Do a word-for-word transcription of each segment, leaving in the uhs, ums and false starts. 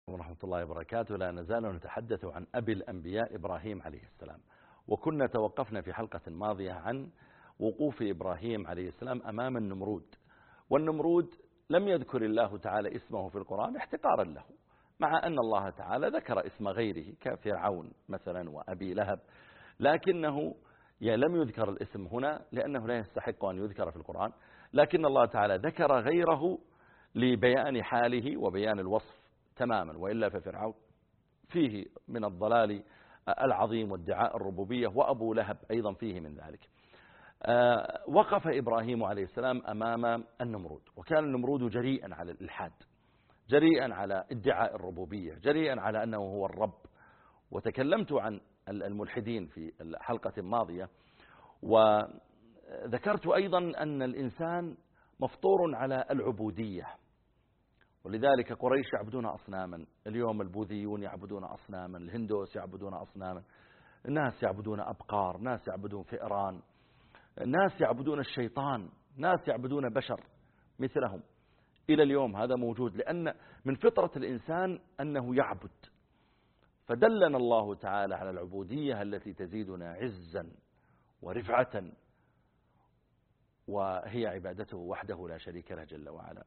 ورحمة الله وبركاته. لا نزال نتحدث عن أبي الأنبياء إبراهيم عليه السلام، وكنا توقفنا في حلقة ماضية عن وقوف إبراهيم عليه السلام أمام النمرود. والنمرود لم يذكر الله تعالى اسمه في القرآن احتقارا له، مع أن الله تعالى ذكر اسم غيره كفرعون مثلا وأبي لهب، لكنه لم يذكر الاسم هنا لأنه لا يستحق أن يذكر في القرآن، لكن الله تعالى ذكر غيره لبيان حاله وبيان الوصف تماما. وإلا ففرعون فيه من الضلال العظيم وادعاء الربوبية، وأبو لهب أيضا فيه من ذلك. وقف إبراهيم عليه السلام أمام النمرود، وكان النمرود جريئا على الإلحاد، جريئا على ادعاء الربوبية، جريئا على أنه هو الرب. وتكلمت عن الملحدين في حلقة ماضية، وذكرت أيضا أن الإنسان مفطور على العبودية، ولذلك قريش يعبدون أصناما، اليوم البوذيون يعبدون أصناما، الهندوس يعبدون أصناما، ناس يعبدون أبقار، ناس يعبدون فئران، ناس يعبدون الشيطان، ناس يعبدون بشر مثلهم. إلى اليوم هذا موجود، لأن من فطرة الإنسان أنه يعبد. فدلنا الله تعالى على العبودية التي تزيدنا عزا ورفعة، وهي عبادته وحده لا شريك له جل وعلا.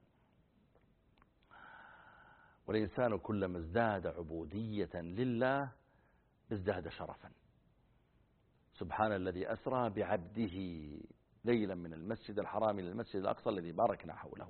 والإنسان كلما ازداد عبودية لله ازداد شرفا. سبحان الذي أسرى بعبده ليلا من المسجد الحرام إلى المسجد الأقصى الذي باركنا حوله.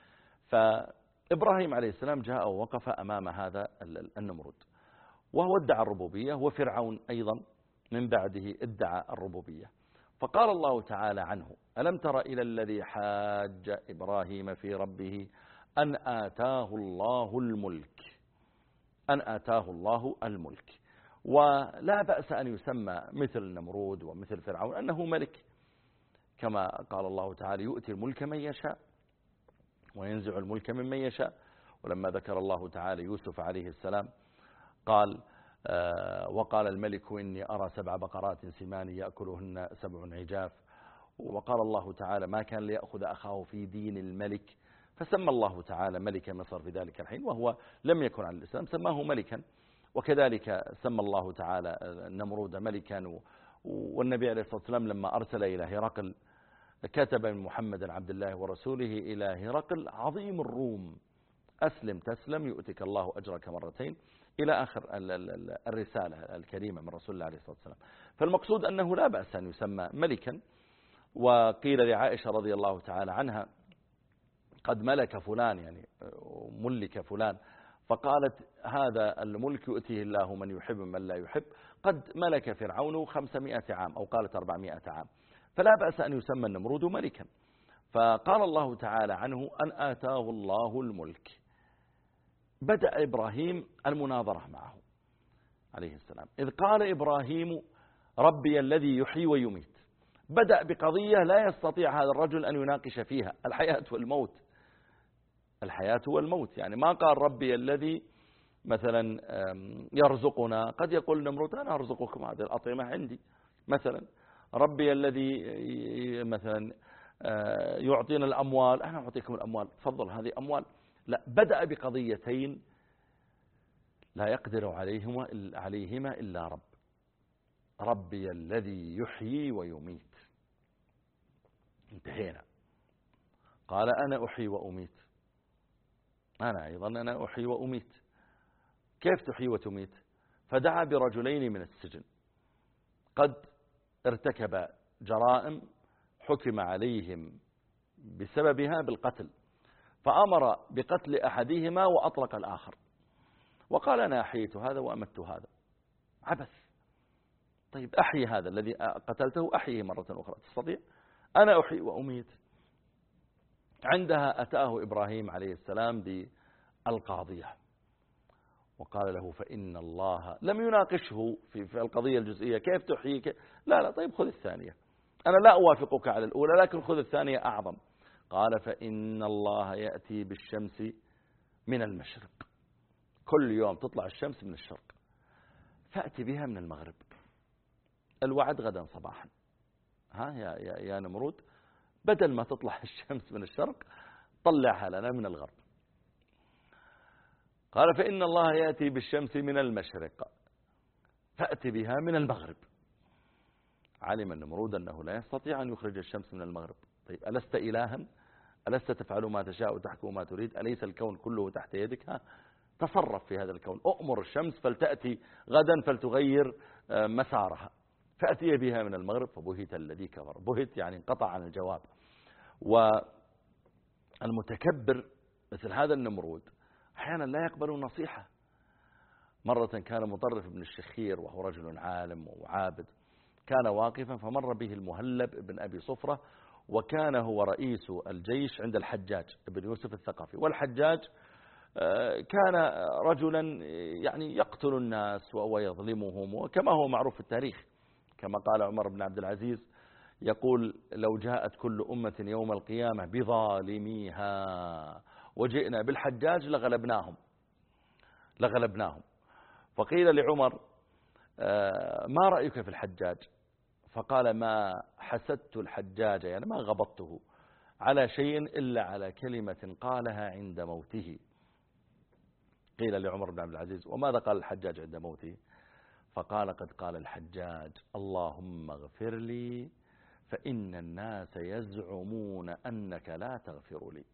فإبراهيم عليه السلام جاء ووقف أمام هذا النمرود، وهو ادعى الربوبية، وفرعون أيضا من بعده ادعى الربوبية. فقال الله تعالى عنه: ألم تر إلى الذي حاج إبراهيم في ربه أن آتاه الله الملك أن آتاه الله الملك. ولا بأس أن يسمى مثل النمرود ومثل فرعون أنه ملك، كما قال الله تعالى: يؤتي الملك من يشاء وينزع الملك ممن يشاء. ولما ذكر الله تعالى يوسف عليه السلام قال: آه وقال الملك إني أرى سبع بقرات سمان يأكلهن سبع عجاف. وقال الله تعالى: ما كان ليأخذ أخاه في دين الملك، فسمى الله تعالى ملك مصر في ذلك الحين، وهو لم يكن على الإسلام، سماه ملكا. وكذلك سمى الله تعالى النمرود ملكا. والنبي عليه الصلاة والسلام لما أرسل إلى هرقل كتب من محمد عبد الله ورسوله إلى هرقل عظيم الروم: أسلم تسلم يؤتك الله أجرك مرتين، إلى آخر الرسالة الكريمة من رسول الله عليه الصلاة والسلام. فالمقصود أنه لا بأس أن يسمى ملكا. وقيل لعائشة رضي الله تعالى عنها: قد ملك فلان، يعني ملك فلان، فقالت: هذا الملك يؤتيه الله من يحب من لا يحب، قد ملك فرعون خمسمائة عام، أو قالت أربعمائة عام، فلا بأس أن يسمى النمرود ملكا. فقال الله تعالى عنه: أن آتاه الله الملك. بدأ إبراهيم المناظرة معه عليه السلام، إذ قال إبراهيم: ربي الذي يحيي ويميت. بدأ بقضية لا يستطيع هذا الرجل أن يناقش فيها، الحياة والموت، الحياة والموت. يعني ما قال ربي الذي مثلا يرزقنا، قد يقول نمرود: أنا أرزقكم، هذه الأطعمة عندي مثلا. ربي الذي مثلا يعطينا الأموال، أنا أعطيكم الأموال، تفضل هذه أموال. لا، بدأ بقضيتين لا يقدر عليهما عليهما إلا رب: ربي الذي يحيي ويميت. انتهينا. قال: أنا أحيي وأميت، أنا أيضا أنا أحيي وأميت. كيف تحيي وتميت؟ فدعا برجلين من السجن قد ارتكب جرائم حكم عليهم بسببها بالقتل، فأمر بقتل أحدهما وأطلق الآخر، وقال: أنا أحييت هذا وأمت هذا. عبث. طيب أحيي هذا الذي قتلته، أحييه مرة أخرى، تستطيع؟ أنا أحيي وأميت. عندها أتاه إبراهيم عليه السلام بالقاضية وقال له: فإن الله لم يناقشه في القضية الجزئية، كيف تحيي كيف؟ لا لا، طيب خذ الثانية، أنا لا أوافقك على الأولى لكن خذ الثانية أعظم. قال: فإن الله يأتي بالشمس من المشرق، كل يوم تطلع الشمس من الشرق، فأتي بها من المغرب، الوعد غدا صباحا. ها يا, يا, يا نمرود، بدل ما تطلع الشمس من الشرق طلعها لنا من الغرب. قال فإن الله يأتي بالشمس من المشرق فأت بها من المغرب. علم النمرود أنه لا يستطيع أن يخرج الشمس من المغرب. طيب ألست إلها؟ ألست تفعل ما تشاء وتحكم ما تريد؟ أليس الكون كله تحت يدك؟ ها تصرف في هذا الكون، أؤمر الشمس فلتأتي غدا فلتغير مسارها، فأتي بها من المغرب. فبهت الذي كفر. بهت يعني انقطع عن الجواب. والمتكبر مثل هذا النمرود أحيانا لا يقبل نصيحة. مرة كان مطرف بن الشخير وهو رجل عالم وعابد، كان واقفا فمر به المهلب بن أبي صفرة، وكان هو رئيس الجيش عند الحجاج بن يوسف الثقفي. والحجاج كان رجلا يعني يقتل الناس ويظلمهم، وكما هو معروف في التاريخ، كما قال عمر بن عبد العزيز يقول لو جاءت كل أمة يوم القيامة بظالميها وجئنا بالحجاج لغلبناهم لغلبناهم فقيل لعمر ما رأيك في الحجاج؟ فقال ما حسدت الحجاج، يعني ما غبطته على شيء إلا على كلمة قالها عند موته. قيل لعمر بن عبد العزيز وماذا قال الحجاج عند موته؟ فقال قد قال الحجاج اللهم اغفر لي فإن الناس يزعمون أنك لا تغفر لي.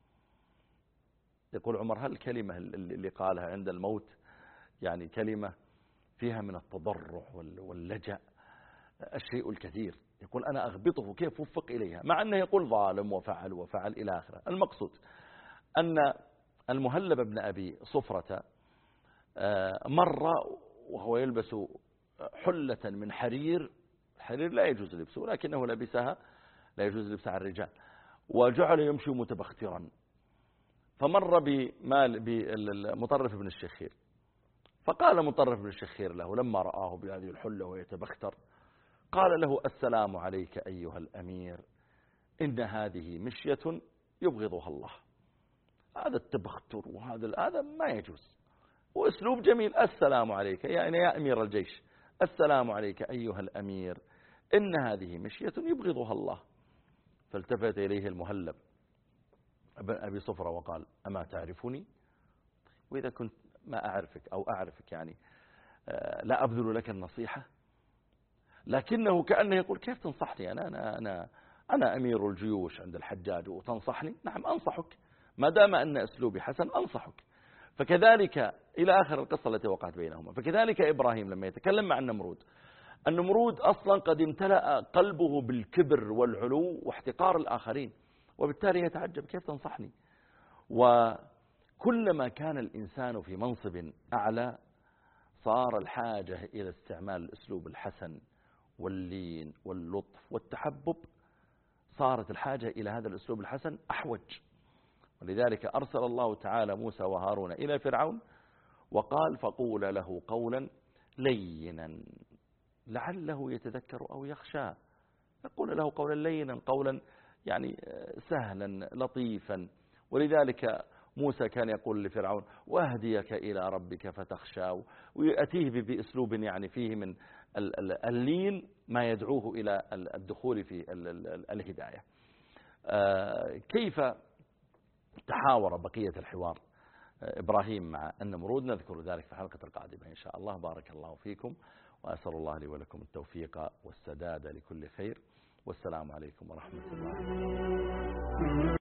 يقول عمر هل الكلمة اللي قالها عند الموت يعني كلمة فيها من التضرع واللجأ الشيء الكثير، يقول أنا أغبطه كيف وفق إليها، مع أنه يقول ظالم وفعل وفعل إلى آخره. المقصود أن المهلب بن أبي صفرة مر وهو يلبس حلة من حرير، حرير لا يجوز لبسه لكنه لبسها، لا يجوز لبسها على الرجال، وجعل يمشي متبخترا. فمر بمال بمطرف بن الشخير، فقال مطرف بن الشخير له لما رآه بهذه الحلة ويتبختر قال له السلام عليك أيها الأمير، إن هذه مشية يبغضها الله. هذا التبختر وهذا هذا ما يجوز، وأسلوب جميل، السلام عليك يعني يا أمير الجيش، السلام عليك أيها الأمير، إن هذه مشية يبغضها الله. فالتفت إليه المهلب ابن أبي صفرة وقال أما تعرفني؟ وإذا كنت ما أعرفك أو أعرفك يعني لا أبذل لك النصيحة. لكنه كأنه يقول كيف تنصحني أنا أنا أنا أنا أمير الجيوش عند الحجاج وتنصحني؟ نعم أنصحك، ما دام أن أسلوبي حسن أنصحك. فكذلك إلى آخر القصة التي وقعت بينهما. فكذلك إبراهيم لما يتكلم مع النمرود، النمرود أصلا قد امتلأ قلبه بالكبر والعلو واحتقار الآخرين، وبالتالي يتعجب كيف تنصحني. وكلما كان الإنسان في منصب أعلى صار الحاجة إلى استعمال الأسلوب الحسن واللين واللطف والتحبب، صارت الحاجة إلى هذا الأسلوب الحسن أحوج. ولذلك أرسل الله تعالى موسى وهارون إلى فرعون وقال فقول له قولا لينا لعله يتذكر أو يخشى. يقول له قولا لينا، قولا يعني سهلا لطيفا. ولذلك موسى كان يقول لفرعون وأهديك إلى ربك فتخشى، ويأتيه بأسلوب يعني فيه من اللين ما يدعوه إلى الدخول في الهداية. كيف تحاور بقية الحوار إبراهيم مع النمرود نذكر ذلك في الحلقة القادمة إن شاء الله. بارك الله فيكم، وأسأل الله لي ولكم التوفيق والسداد لكل خير، والسلام عليكم ورحمة الله.